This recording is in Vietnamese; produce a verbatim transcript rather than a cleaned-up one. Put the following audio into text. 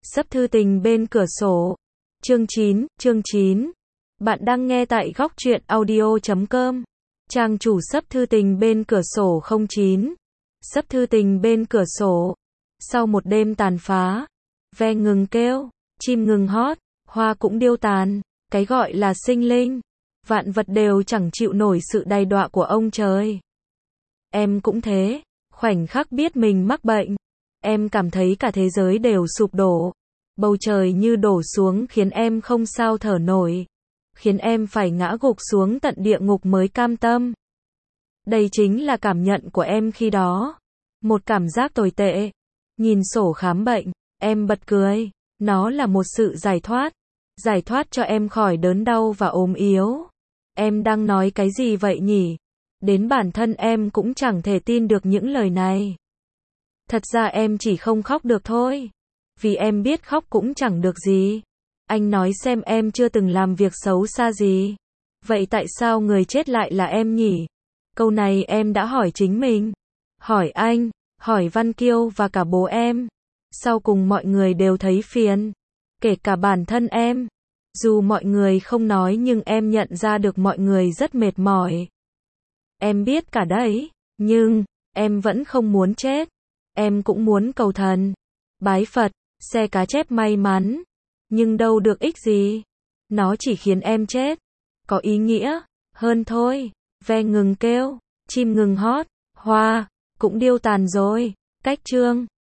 Sấp thư tình bên cửa sổ. Chương chín, chương chín. Bạn đang nghe tại góc truyện audio chấm com. Trang chủ sấp thư tình bên cửa sổ không chín. Sấp thư tình bên cửa sổ. Sau một đêm tàn phá, ve ngừng kêu, chim ngừng hót, hoa cũng điêu tàn, cái gọi là sinh linh, vạn vật đều chẳng chịu nổi sự đầy đọa của ông trời. Em cũng thế, khoảnh khắc biết mình mắc bệnh, em cảm thấy cả thế giới đều sụp đổ, bầu trời như đổ xuống khiến em không sao thở nổi, khiến em phải ngã gục xuống tận địa ngục mới cam tâm. Đây chính là cảm nhận của em khi đó, một cảm giác tồi tệ. Nhìn sổ khám bệnh, em bật cười, nó là một sự giải thoát, giải thoát cho em khỏi đớn đau và ốm yếu. Em đang nói cái gì vậy nhỉ? Đến bản thân em cũng chẳng thể tin được những lời này. Thật ra em chỉ không khóc được thôi, vì em biết khóc cũng chẳng được gì. Anh nói xem, em chưa từng làm việc xấu xa gì. Vậy tại sao người chết lại là em nhỉ? Câu này em đã hỏi chính mình, hỏi anh, hỏi Văn Kiêu và cả bố em. Sau cùng mọi người đều thấy phiền, kể cả bản thân em. Dù mọi người không nói nhưng em nhận ra được mọi người rất mệt mỏi. Em biết cả đấy, nhưng em vẫn không muốn chết. Em cũng muốn cầu thần, bái Phật, xe cá chép may mắn, nhưng đâu được ích gì. Nó chỉ khiến em chết có ý nghĩa hơn thôi. Ve ngừng kêu, chim ngừng hót, hoa cũng điêu tàn rồi. Cách chương